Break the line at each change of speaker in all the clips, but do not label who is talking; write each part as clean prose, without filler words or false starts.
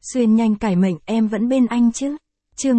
Xuyên nhanh cải mệnh em vẫn bên anh chứ. Chương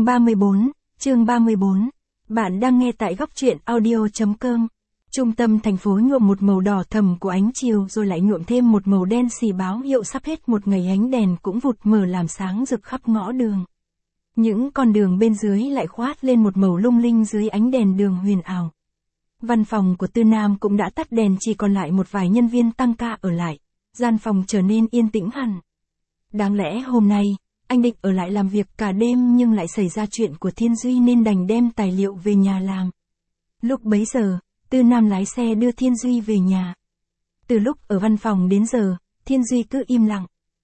34. Bạn đang nghe tại góc truyện audio.com. Trung tâm thành phố nhuộm một màu đỏ thẫm của ánh chiều rồi lại nhuộm thêm một màu đen xì báo hiệu sắp hết một ngày, ánh đèn cũng vụt mở làm sáng rực khắp ngõ đường. Những con đường bên dưới lại khoát lên một màu lung linh dưới ánh đèn đường huyền ảo. Văn phòng của Tư Nam cũng đã tắt đèn, chỉ còn lại một vài nhân viên tăng ca ở lại. Gian phòng trở nên yên tĩnh hẳn. Đáng lẽ hôm nay, anh định ở lại làm việc cả đêm nhưng lại xảy ra chuyện của Thiên Duy nên đành đem tài liệu về nhà làm. Lúc bấy giờ, Tư Nam lái xe đưa Thiên Duy về nhà. Từ lúc ở văn phòng đến giờ, Thiên Duy cứ im lặng.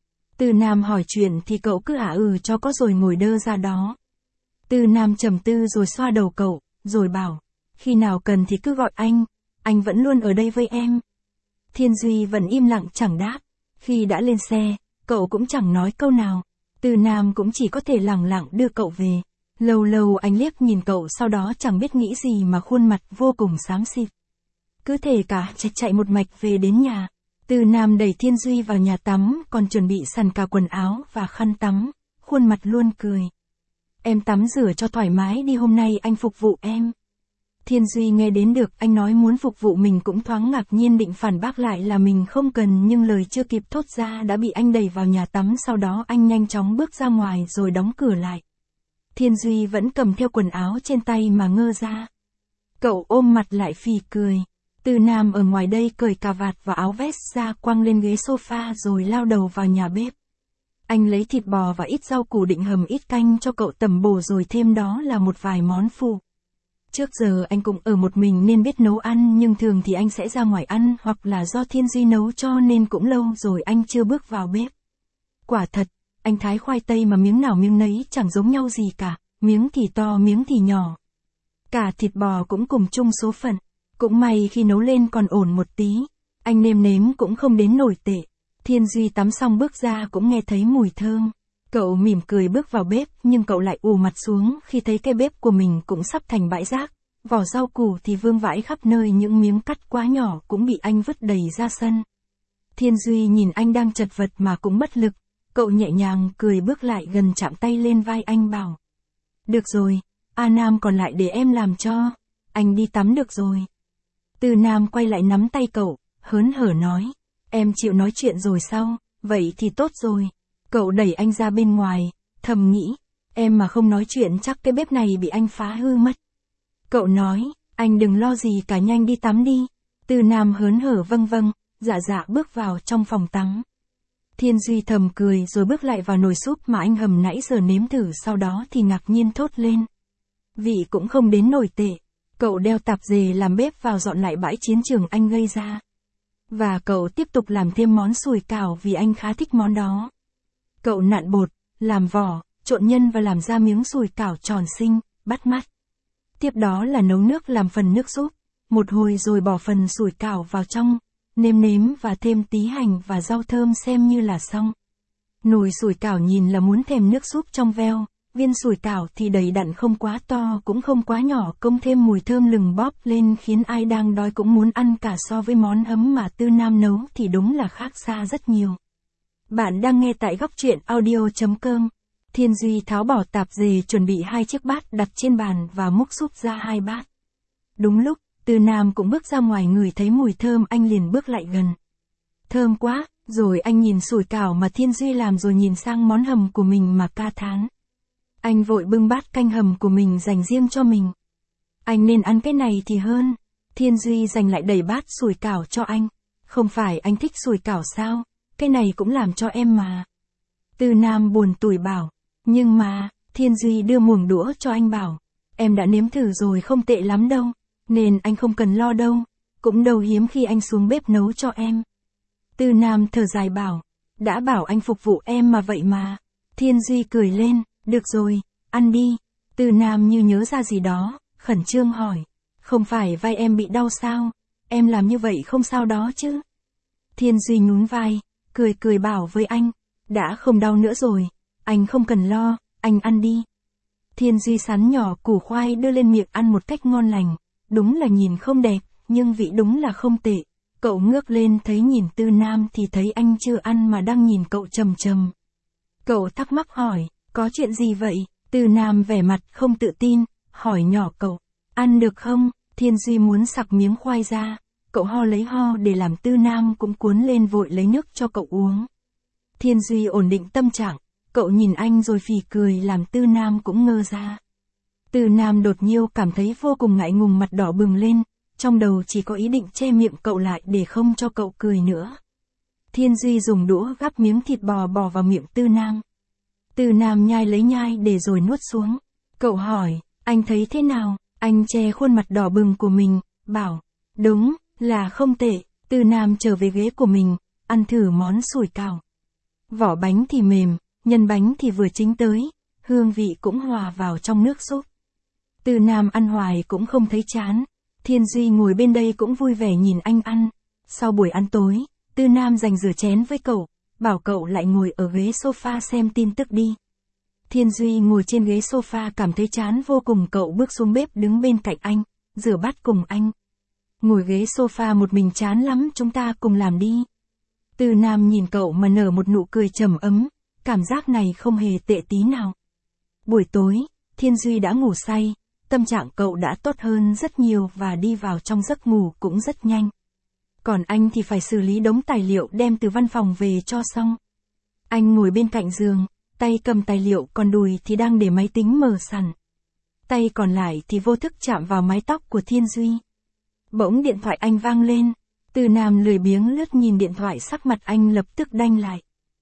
Tư Nam hỏi chuyện thì cậu cứ cho có rồi ngồi đơ ra đó. Tư Nam trầm tư rồi xoa đầu cậu, rồi bảo, khi nào cần thì cứ gọi anh vẫn luôn ở đây với em. Thiên Duy vẫn im lặng chẳng đáp. Khi đã lên xe, cậu cũng chẳng nói câu nào. Tư Nam cũng chỉ có thể lẳng lặng đưa cậu về. Lâu lâu anh liếc nhìn cậu, sau đó chẳng biết nghĩ gì mà khuôn mặt vô cùng xám xịt. Cứ thế cả chạy một mạch về đến nhà. Tư Nam đẩy Thiên Duy vào nhà tắm, còn chuẩn bị sẵn cả quần áo và khăn tắm, khuôn mặt luôn cười. Em tắm rửa cho thoải mái đi, hôm nay anh phục vụ em. Thiên Duy nghe đến được anh nói muốn phục vụ mình cũng thoáng ngạc nhiên, định phản bác lại là mình không cần, nhưng lời chưa kịp thốt ra đã bị anh đẩy vào nhà tắm, sau đó anh nhanh chóng bước ra ngoài rồi đóng cửa lại. Thiên Duy vẫn cầm theo quần áo trên tay mà ngơ ra. Cậu ôm mặt lại phì cười. Tư Nam ở ngoài đây cởi cà vạt và áo vest ra quăng lên ghế sofa rồi lao đầu vào nhà bếp. Anh lấy thịt bò và ít rau củ định hầm ít canh cho cậu tẩm bổ, rồi thêm đó là một vài món phụ. Trước giờ anh cũng ở một mình nên biết nấu ăn, nhưng thường thì anh sẽ ra ngoài ăn, hoặc là do Thiên Duy nấu cho nên cũng lâu rồi anh chưa bước vào bếp. Quả thật, anh thái khoai tây mà miếng nào miếng nấy chẳng giống nhau gì cả, miếng thì to miếng thì nhỏ. Cả thịt bò cũng cùng chung số phận, cũng may khi nấu lên còn ổn một tí, anh nêm nếm cũng không đến nổi tệ. Thiên Duy tắm xong bước ra cũng nghe thấy mùi thơm. Cậu mỉm cười bước vào bếp, nhưng cậu lại ù mặt xuống khi thấy cái bếp của mình cũng sắp thành bãi rác. Vỏ rau củ thì vương vãi khắp nơi, những miếng cắt quá nhỏ cũng bị anh vứt đầy ra sân. Thiên Duy nhìn anh đang chật vật mà cũng bất lực. Cậu nhẹ nhàng cười bước lại gần, chạm tay lên vai anh bảo. Được rồi, Nam còn lại để em làm cho. Anh đi tắm được rồi. Tư Nam quay lại nắm tay cậu, hớn hở nói. Em chịu nói chuyện rồi sao? Vậy thì tốt rồi. Cậu đẩy anh ra bên ngoài, thầm nghĩ, em mà không nói chuyện chắc cái bếp này bị anh phá hư mất. Cậu nói, anh đừng lo gì cả, nhanh đi tắm đi. Tư Nam hớn hở vâng, dạ bước vào trong phòng tắm. Thiên Duy thầm cười rồi bước lại vào nồi súp mà anh hầm nãy giờ nếm thử, sau đó thì ngạc nhiên thốt lên. Vị cũng không đến nổi tệ. Cậu đeo tạp dề làm bếp vào dọn lại bãi chiến trường anh gây ra. Và cậu tiếp tục làm thêm món sủi cảo vì anh khá thích món đó. Cậu nặn bột, làm vỏ, trộn nhân và làm ra miếng sủi cảo tròn xinh, bắt mắt. Tiếp đó là nấu nước làm phần nước súp. Một hồi rồi bỏ phần sủi cảo vào trong, nêm nếm và thêm tí hành và rau thơm xem như là xong. Nồi sủi cảo nhìn là muốn thèm nước súp trong veo. Viên sủi cảo thì đầy đặn, không quá to cũng không quá nhỏ, công thêm mùi thơm lừng bóp lên khiến ai đang đói cũng muốn ăn cả. So với món ấm mà Tư Nam nấu thì đúng là khác xa rất nhiều. Bạn đang nghe tại góc truyện audio.com. Thiên Duy tháo bỏ tạp dề, chuẩn bị 2 chiếc bát đặt trên bàn và múc súp ra 2 bát. Đúng lúc, Tư Nam cũng bước ra ngoài, ngửi thấy mùi thơm anh liền bước lại gần. Thơm quá, rồi anh nhìn sủi cảo mà Thiên Duy làm rồi nhìn sang món hầm của mình mà ca thán. Anh vội bưng bát canh hầm của mình dành riêng cho mình. Anh nên ăn cái này thì hơn. Thiên Duy giành lại đầy bát sủi cảo cho anh. Không phải anh thích sủi cảo sao? Cái này cũng làm cho em mà. Tư Nam buồn tủi bảo. Nhưng mà, Thiên Duy đưa muỗng đũa cho anh bảo. Em đã nếm thử rồi, không tệ lắm đâu. Nên anh không cần lo đâu. Cũng đâu hiếm khi anh xuống bếp nấu cho em. Tư Nam thở dài bảo. Đã bảo anh phục vụ em mà vậy mà. Thiên Duy cười lên. Được rồi, ăn đi. Tư Nam như nhớ ra gì đó, khẩn trương hỏi. Không phải vai em bị đau sao? Em làm như vậy không sao đó chứ? Thiên Duy nhún vai, cười bảo với anh. Đã không đau nữa rồi, anh không cần lo, anh ăn đi. Thiên Duy sắn nhỏ củ khoai đưa lên miệng ăn một cách ngon lành. Đúng là nhìn không đẹp, nhưng vị đúng là không tệ. Cậu ngước lên thấy nhìn Tư Nam thì thấy anh chưa ăn mà đang nhìn cậu trầm trầm. Cậu thắc mắc hỏi, có chuyện gì vậy? Từ Nam vẻ mặt không tự tin, hỏi nhỏ cậu, ăn được không? Thiên Duy muốn sặc miếng khoai ra, cậu ho lấy ho để làm Từ Nam cũng cuốn lên vội lấy nước cho cậu uống. Thiên Duy ổn định tâm trạng, cậu nhìn anh rồi phì cười làm Từ Nam cũng ngơ ra. Từ Nam đột nhiên cảm thấy vô cùng ngại ngùng, mặt đỏ bừng lên, trong đầu chỉ có ý định che miệng cậu lại để không cho cậu cười nữa. Thiên Duy dùng đũa gắp miếng thịt bò bỏ vào miệng Từ Nam. Từ Nam nhai lấy nhai để rồi nuốt xuống. Cậu hỏi, anh thấy thế nào? Anh che khuôn mặt đỏ bừng của mình, bảo, đúng, là không tệ. Từ Nam trở về ghế của mình, ăn thử món sủi cảo. Vỏ bánh thì mềm, nhân bánh thì vừa chín tới, hương vị cũng hòa vào trong nước súp. Từ Nam ăn hoài cũng không thấy chán. Thiên Duy ngồi bên đây cũng vui vẻ nhìn anh ăn. Sau buổi ăn tối, Từ Nam dành rửa chén với cậu, bảo cậu lại ngồi ở ghế sofa xem tin tức đi. Thiên Duy ngồi trên ghế sofa cảm thấy chán vô cùng, cậu bước xuống bếp đứng bên cạnh anh, rửa bát cùng anh. Ngồi ghế sofa một mình chán lắm, chúng ta cùng làm đi. Từ Nam nhìn cậu mà nở một nụ cười trầm ấm, cảm giác này không hề tệ tí nào. Buổi tối, Thiên Duy đã ngủ say, tâm trạng cậu đã tốt hơn rất nhiều và đi vào trong giấc ngủ cũng rất nhanh. Còn anh thì phải xử lý đống tài liệu đem từ văn phòng về cho xong. Anh ngồi bên cạnh giường, tay cầm tài liệu còn đùi thì đang để máy tính mở sẵn. Tay còn lại thì vô thức chạm vào mái tóc của Thiên Duy. Bỗng điện thoại anh vang lên. Từ Nam lười biếng lướt nhìn điện thoại, sắc mặt anh lập tức đanh lại.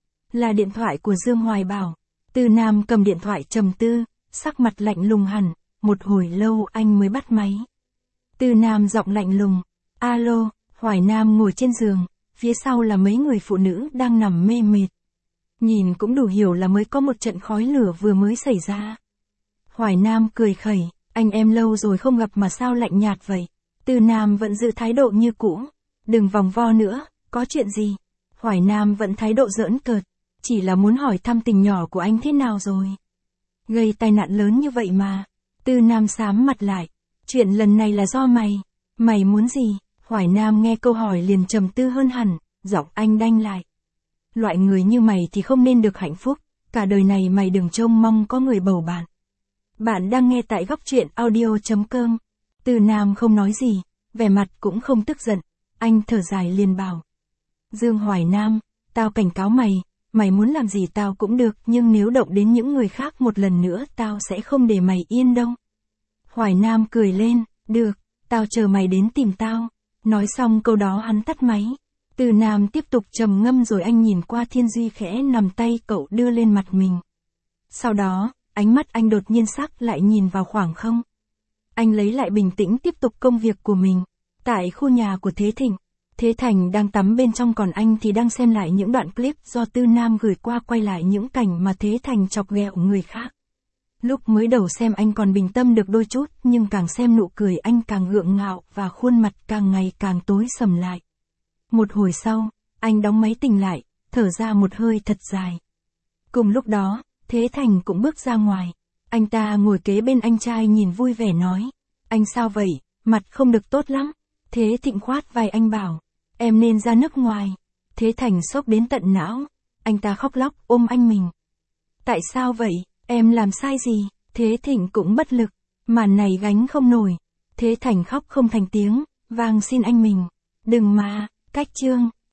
Là điện thoại của Dương Hoài Bảo. Từ Nam cầm điện thoại trầm tư, sắc mặt lạnh lùng hẳn, một hồi lâu anh mới bắt máy. Từ Nam giọng lạnh lùng, alo. Hoài Nam ngồi trên giường, phía sau là mấy người phụ nữ đang nằm mê mệt. Nhìn cũng đủ hiểu là mới có một trận khói lửa vừa mới xảy ra. Hoài Nam cười khẩy, anh em lâu rồi không gặp mà sao lạnh nhạt vậy? Từ Nam vẫn giữ thái độ như cũ. Đừng vòng vo nữa, có chuyện gì? Hoài Nam vẫn thái độ giỡn cợt, chỉ là muốn hỏi thăm tình nhỏ của anh thế nào rồi. Gây tai nạn lớn như vậy mà. Từ Nam xám mặt lại, chuyện lần này là do mày muốn gì? Hoài Nam nghe câu hỏi liền trầm tư hơn hẳn, giọng anh đanh lại. Loại người như mày thì không nên được hạnh phúc, cả đời này mày đừng trông mong có người bầu bạn. Bạn đang nghe tại Góc Truyện Audio.com. Từ Nam không nói gì, vẻ mặt cũng không tức giận, anh thở dài liền bảo. Dương Hoài Nam, tao cảnh cáo mày muốn làm gì tao cũng được, nhưng nếu động đến những người khác một lần nữa tao sẽ không để mày yên đâu. Hoài Nam cười lên, được, tao chờ mày đến tìm tao. Nói xong câu đó hắn tắt máy. Từ Nam tiếp tục trầm ngâm rồi anh nhìn qua Thiên Duy khẽ nằm tay cậu đưa lên mặt mình. Sau đó, ánh mắt anh đột nhiên sắc lại nhìn vào khoảng không. Anh lấy lại bình tĩnh tiếp tục công việc của mình. Tại khu nhà của Thế Thịnh, Thế Thành đang tắm bên trong, còn anh thì đang xem lại những đoạn clip do Từ Nam gửi qua, quay lại những cảnh mà Thế Thành chọc ghẹo người khác. Lúc mới đầu xem anh còn bình tâm được đôi chút, nhưng càng xem nụ cười anh càng gượng ngạo và khuôn mặt càng ngày càng tối sầm lại. Một hồi sau, anh đóng máy tỉnh lại, thở ra một hơi thật dài. Cùng lúc đó, Thế Thành cũng bước ra ngoài. Anh ta ngồi kế bên anh trai nhìn vui vẻ nói. Anh sao vậy, mặt không được tốt lắm. Thế Thịnh khoát vai anh bảo, em nên ra nước ngoài. Thế Thành sốc đến tận não. Anh ta khóc lóc ôm anh mình. Tại sao vậy? Em làm sai gì? Thế Thịnh cũng bất lực, màn này gánh không nổi. Thế Thành khóc không thành tiếng, van xin anh mình. Đừng mà, cách chương.